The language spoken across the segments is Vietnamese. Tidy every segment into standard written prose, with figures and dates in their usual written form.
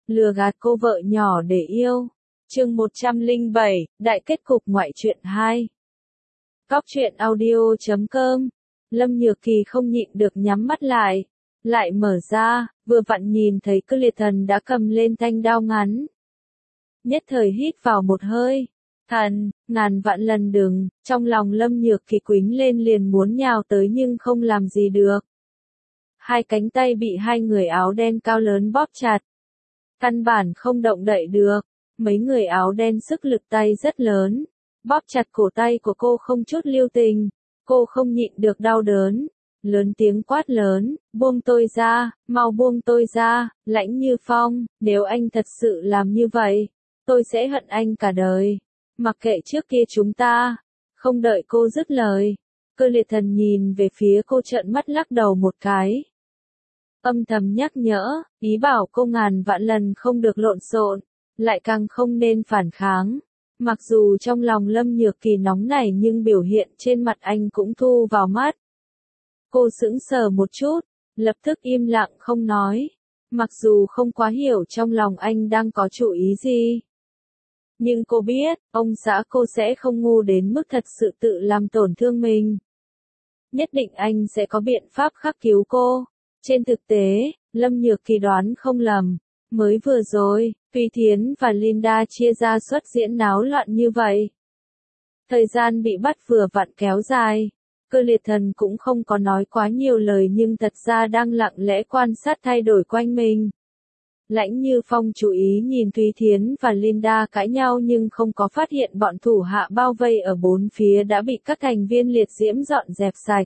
lừa gạt cô vợ nhỏ để yêu. Chương 107, Đại kết cục ngoại truyện 2. Góc truyện audio.com. Lâm Nhược Kỳ không nhịn được nhắm mắt lại mở ra, vừa vặn nhìn thấy Cơ Liệt Thần đã cầm lên thanh đao ngắn. Nhất thời hít vào một hơi, thần, ngàn vạn lần đừng, trong lòng Lâm Nhược Kỳ quýnh lên liền muốn nhào tới nhưng không làm gì được. Hai cánh tay bị hai người áo đen cao lớn bóp chặt. Căn bản không động đậy được, mấy người áo đen sức lực tay rất lớn, bóp chặt cổ tay của cô không chút lưu tình, cô không nhịn được đau đớn, lớn tiếng quát lớn, buông tôi ra, mau buông tôi ra, Lãnh Như Phong, nếu anh thật sự làm như vậy, tôi sẽ hận anh cả đời, mặc kệ trước kia chúng ta, không đợi cô dứt lời, Cơ Liệt Thần nhìn về phía cô trợn mắt lắc đầu một cái. Âm thầm nhắc nhở, ý bảo cô ngàn vạn lần không được lộn xộn, lại càng không nên phản kháng. Mặc dù trong lòng Lâm Nhược Kỳ nóng nảy nhưng biểu hiện trên mặt anh cũng thu vào mắt. Cô sững sờ một chút, lập tức im lặng không nói. Mặc dù không quá hiểu trong lòng anh đang có chủ ý gì. Nhưng cô biết, ông xã cô sẽ không ngu đến mức thật sự tự làm tổn thương mình. Nhất định anh sẽ có biện pháp khắc cứu cô. Trên thực tế, Lâm Nhược Kỳ đoán không lầm. Mới vừa rồi, Tùy Thiến và Linda chia ra xuất diễn náo loạn như vậy. Thời gian bị bắt vừa vặn kéo dài. Cơ Liệt Thần cũng không có nói quá nhiều lời nhưng thật ra đang lặng lẽ quan sát thay đổi quanh mình. Lãnh Như Phong chú ý nhìn Tùy Thiến và Linda cãi nhau nhưng không có phát hiện bọn thủ hạ bao vây ở bốn phía đã bị các thành viên liệt diễm dọn dẹp sạch.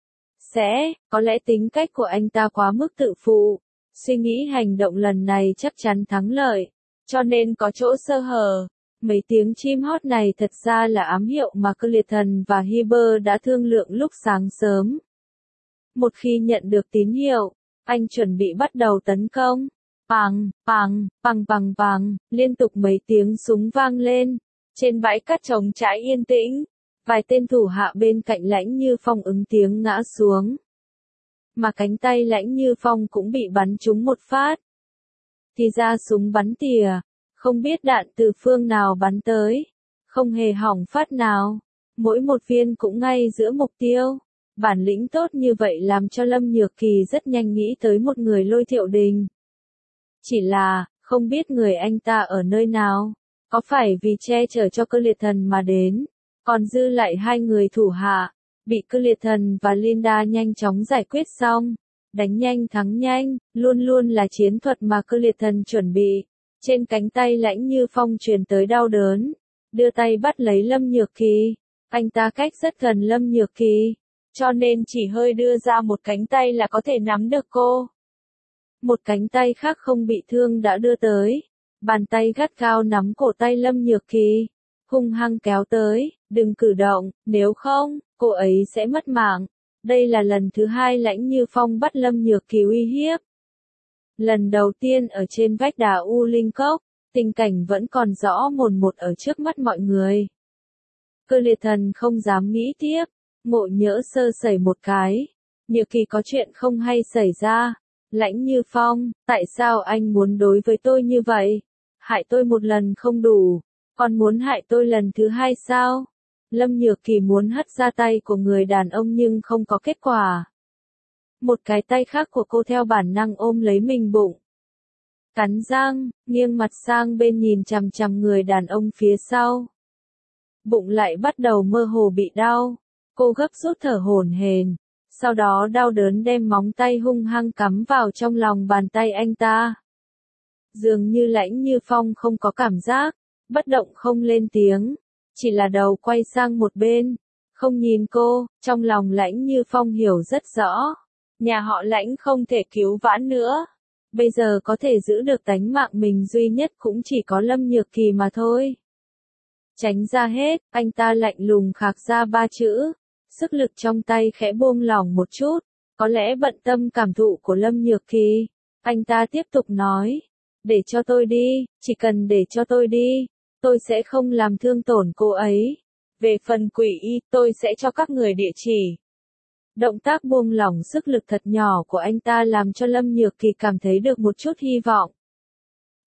Có lẽ tính cách của anh ta quá mức tự phụ, suy nghĩ hành động lần này chắc chắn thắng lợi, cho nên có chỗ sơ hở. Mấy tiếng chim hót này thật ra là ám hiệu mà Cơ Liệt Thần và Hiber đã thương lượng lúc sáng sớm. Một khi nhận được tín hiệu, anh chuẩn bị bắt đầu tấn công. Pằng, pằng, pằng pằng pằng, liên tục mấy tiếng súng vang lên. Trên bãi cát trống trải yên tĩnh, vài tên thủ hạ bên cạnh Lãnh Như Phong ứng tiếng ngã xuống. Mà cánh tay Lãnh Như Phong cũng bị bắn trúng một phát. Thì ra súng bắn tỉa, không biết đạn từ phương nào bắn tới, không hề hỏng phát nào, mỗi một viên cũng ngay giữa mục tiêu. Bản lĩnh tốt như vậy làm cho Lâm Nhược Kỳ rất nhanh nghĩ tới một người Lôi Thiệu Đình. Chỉ là, không biết người anh ta ở nơi nào, có phải vì che chở cho Cơ Liệt Thần mà đến, còn dư lại hai người thủ hạ, bị Cơ Liệt Thần và Linda nhanh chóng giải quyết xong. Đánh nhanh thắng nhanh, luôn luôn là chiến thuật mà Cơ Liệt Thần chuẩn bị. Trên cánh tay Lãnh Như Phong truyền tới đau đớn, đưa tay bắt lấy Lâm Nhược Kỳ. Anh ta cách rất gần Lâm Nhược Kỳ, cho nên chỉ hơi đưa ra một cánh tay là có thể nắm được cô. Một cánh tay khác không bị thương đã đưa tới, bàn tay gắt gao nắm cổ tay Lâm Nhược Kỳ, hung hăng kéo tới, đừng cử động, nếu không, cô ấy sẽ mất mạng. Đây là lần thứ hai Lãnh Như Phong bắt Lâm Nhược Kỳ uy hiếp. Lần đầu tiên ở trên vách đá U Linh Cốc, tình cảnh vẫn còn rõ mồn một ở trước mắt mọi người. Cơ Liệt Thần không dám nghĩ tiếp, ngộ nhỡ sơ sẩy một cái. Nhược Kỳ có chuyện không hay xảy ra. Lãnh Như Phong, tại sao anh muốn đối với tôi như vậy? Hại tôi một lần không đủ, còn muốn hại tôi lần thứ hai sao? Lâm Nhược Kỳ muốn hất ra tay của người đàn ông nhưng không có kết quả. Một cái tay khác của cô theo bản năng ôm lấy mình bụng. Cắn răng, nghiêng mặt sang bên nhìn chằm chằm người đàn ông phía sau. Bụng lại bắt đầu mơ hồ bị đau. Cô gấp rút thở hổn hển. Sau đó đau đớn đem móng tay hung hăng cắm vào trong lòng bàn tay anh ta. Dường như Lãnh Như Phong không có cảm giác, bất động không lên tiếng, chỉ là đầu quay sang một bên, không nhìn cô. Trong lòng Lãnh Như Phong hiểu rất rõ, nhà họ Lãnh không thể cứu vãn nữa, bây giờ có thể giữ được tánh mạng mình duy nhất cũng chỉ có Lâm Nhược Kỳ mà thôi. Tránh ra hết, anh ta lạnh lùng khạc ra ba chữ. Sức lực trong tay khẽ buông lỏng một chút, có lẽ bận tâm cảm thụ của Lâm Nhược Kỳ. Anh ta tiếp tục nói, để cho tôi đi, chỉ cần để cho tôi đi, tôi sẽ không làm thương tổn cô ấy. Về phần Quỷ Y, tôi sẽ cho các người địa chỉ. Động tác buông lỏng sức lực thật nhỏ của anh ta làm cho Lâm Nhược Kỳ cảm thấy được một chút hy vọng.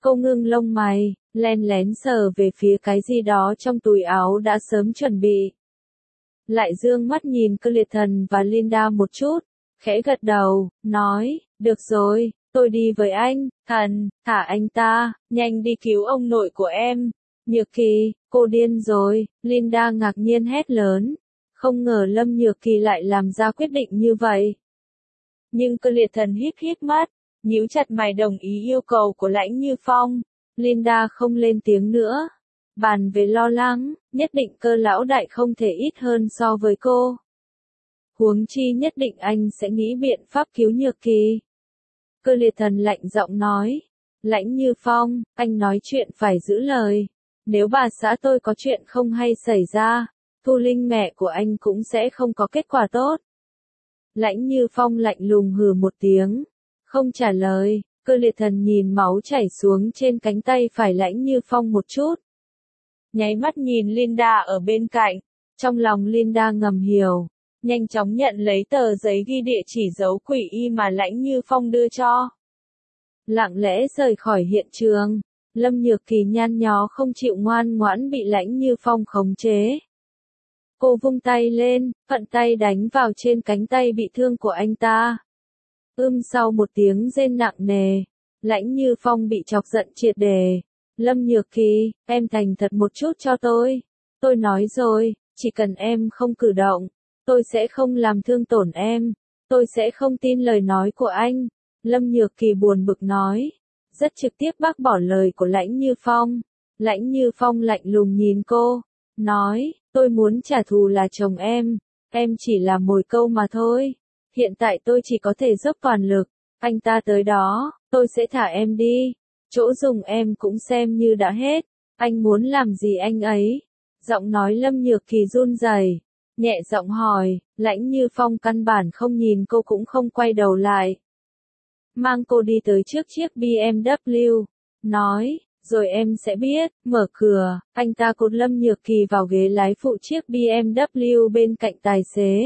Cô ngưng lông mày, len lén sờ về phía cái gì đó trong túi áo đã sớm chuẩn bị. Lại dương mắt nhìn Clayton và Linda một chút, khẽ gật đầu, nói, được rồi, tôi đi với anh, thần, thả anh ta, nhanh đi cứu ông nội của em. Nhược Kỳ, cô điên rồi, Linda ngạc nhiên hét lớn, không ngờ Lâm Nhược Kỳ lại làm ra quyết định như vậy. Nhưng Clayton híp híp mắt, nhíu chặt mày đồng ý yêu cầu của Lãnh Như Phong. Linda không lên tiếng nữa. Bàn về lo lắng, nhất định Cơ lão đại không thể ít hơn so với cô. Huống chi nhất định anh sẽ nghĩ biện pháp cứu Nhược Kỳ. Clayton lạnh giọng nói. Lãnh Như Phong, anh nói chuyện phải giữ lời. Nếu bà xã tôi có chuyện không hay xảy ra, Thu Linh mẹ của anh cũng sẽ không có kết quả tốt. Lãnh Như Phong lạnh lùng hừ một tiếng, không trả lời. Clayton nhìn máu chảy xuống trên cánh tay phải Lãnh Như Phong một chút. Nháy mắt nhìn Linda ở bên cạnh, trong lòng Linda ngầm hiểu, nhanh chóng nhận lấy tờ giấy ghi địa chỉ giấu quỷ y mà Lãnh Như Phong đưa cho. Lặng lẽ rời khỏi hiện trường, Lâm Nhược Kỳ nhăn nhó không chịu ngoan ngoãn bị Lãnh Như Phong khống chế. Cô vung tay lên, vận tay đánh vào trên cánh tay bị thương của anh ta. Sau một tiếng rên nặng nề, Lãnh Như Phong bị chọc giận triệt để. Lâm Nhược Kỳ, em thành thật một chút cho tôi. Tôi nói rồi, chỉ cần em không cử động, tôi sẽ không làm thương tổn em. Tôi sẽ không tin lời nói của anh. Lâm Nhược Kỳ buồn bực nói. Rất trực tiếp bác bỏ lời của Lãnh Như Phong. Lãnh Như Phong lạnh lùng nhìn cô. Nói, tôi muốn trả thù là chồng em chỉ là mồi câu mà thôi. Hiện tại tôi chỉ có thể dốc toàn lực. Anh ta tới đó, tôi sẽ thả em đi. Chỗ dùng em cũng xem như đã hết. Anh muốn làm gì anh ấy? Giọng nói Lâm Nhược Kỳ run rẩy, nhẹ giọng hỏi. Lãnh Như Phong căn bản không nhìn cô cũng không quay đầu lại. Mang cô đi tới trước chiếc BMW. Nói, rồi em sẽ biết. Mở cửa, anh ta cột Lâm Nhược Kỳ vào ghế lái phụ chiếc BMW bên cạnh tài xế.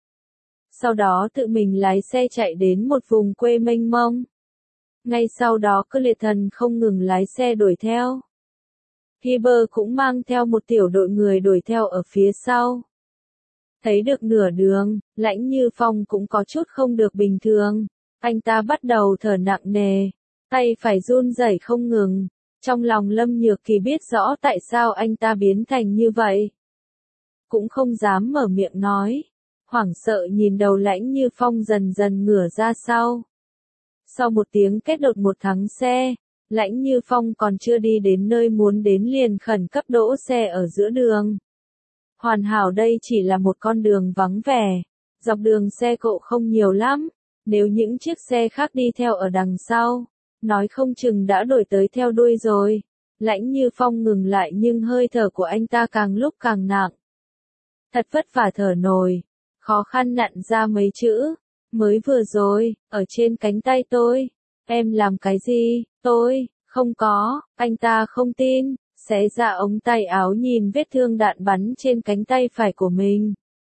Sau đó tự mình lái xe chạy đến một vùng quê mênh mông. Ngay sau đó Clayton không ngừng lái xe đuổi theo. Heber cũng mang theo một tiểu đội người đuổi theo ở phía sau. Thấy được nửa đường, Lãnh Như Phong cũng có chút không được bình thường. Anh ta bắt đầu thở nặng nề, tay phải run rẩy không ngừng. Trong lòng Lâm Nhược Kỳ biết rõ tại sao anh ta biến thành như vậy. Cũng không dám mở miệng nói. Hoảng sợ nhìn đầu Lãnh Như Phong dần dần ngửa ra sau. Sau một tiếng kết đột một thắng xe, Lãnh Như Phong còn chưa đi đến nơi muốn đến liền khẩn cấp đỗ xe ở giữa đường. Hoàn hảo đây chỉ là một con đường vắng vẻ, dọc đường xe cộ không nhiều lắm, nếu những chiếc xe khác đi theo ở đằng sau, nói không chừng đã đuổi tới theo đuôi rồi. Lãnh Như Phong ngừng lại nhưng hơi thở của anh ta càng lúc càng nặng. Thật vất vả thở nổi, khó khăn nặn ra mấy chữ. Mới vừa rồi, ở trên cánh tay tôi. Em làm cái gì? Tôi, không có. Anh ta không tin, xé ra ống tay áo nhìn vết thương đạn bắn trên cánh tay phải của mình.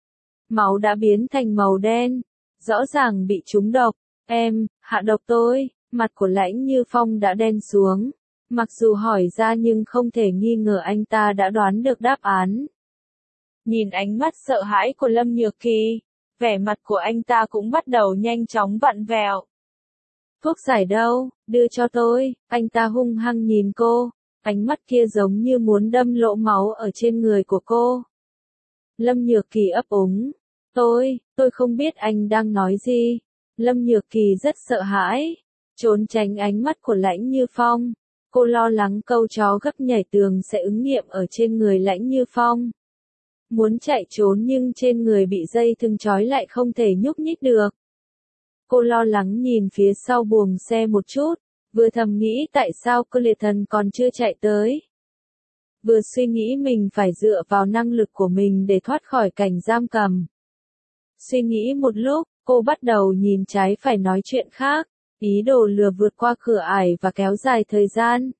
Máu đã biến thành màu đen. Rõ ràng bị trúng độc. Em, hạ độc tôi. Mặt của Lãnh Như Phong đã đen xuống. Mặc dù hỏi ra nhưng không thể nghi ngờ anh ta đã đoán được đáp án. Nhìn ánh mắt sợ hãi của Lâm Nhược Kỳ, vẻ mặt của anh ta cũng bắt đầu nhanh chóng vặn vẹo. Thuốc giải đâu, đưa cho tôi. Anh ta hung hăng nhìn cô, ánh mắt kia giống như muốn đâm lỗ máu ở trên người của cô. Lâm Nhược Kỳ ấp úng. Tôi không biết anh đang nói gì. Lâm Nhược Kỳ rất sợ hãi, trốn tránh ánh mắt của Lãnh Như Phong. Cô lo lắng câu chó gấp nhảy tường sẽ ứng nghiệm ở trên người Lãnh Như Phong. Muốn chạy trốn nhưng trên người bị dây thừng trói lại không thể nhúc nhích được. Cô lo lắng nhìn phía sau buồng xe một chút, vừa thầm nghĩ tại sao Clayton còn chưa chạy tới. Vừa suy nghĩ mình phải dựa vào năng lực của mình để thoát khỏi cảnh giam cầm. Suy nghĩ một lúc, cô bắt đầu nhìn trái phải nói chuyện khác, ý đồ lừa vượt qua cửa ải và kéo dài thời gian.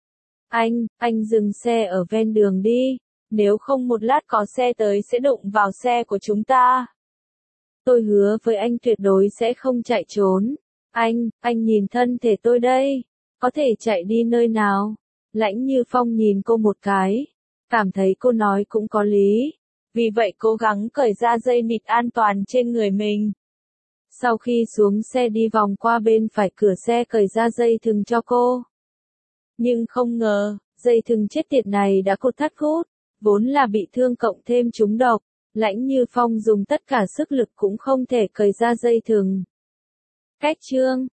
Anh dừng xe ở ven đường đi. Nếu không một lát có xe tới sẽ đụng vào xe của chúng ta. Tôi hứa với anh tuyệt đối sẽ không chạy trốn. Anh nhìn thân thể tôi đây. Có thể chạy đi nơi nào? Lãnh Như Phong nhìn cô một cái, cảm thấy cô nói cũng có lý. Vì vậy cố gắng cởi ra dây nịt an toàn trên người mình. Sau khi xuống xe đi vòng qua bên phải cửa xe cởi ra dây thừng cho cô. Nhưng không ngờ, dây thừng chết tiệt này đã cột thắt hút, vốn là bị thương cộng thêm trúng độc. Lãnh Như Phong dùng tất cả sức lực cũng không thể cởi ra dây thừng. Cách chương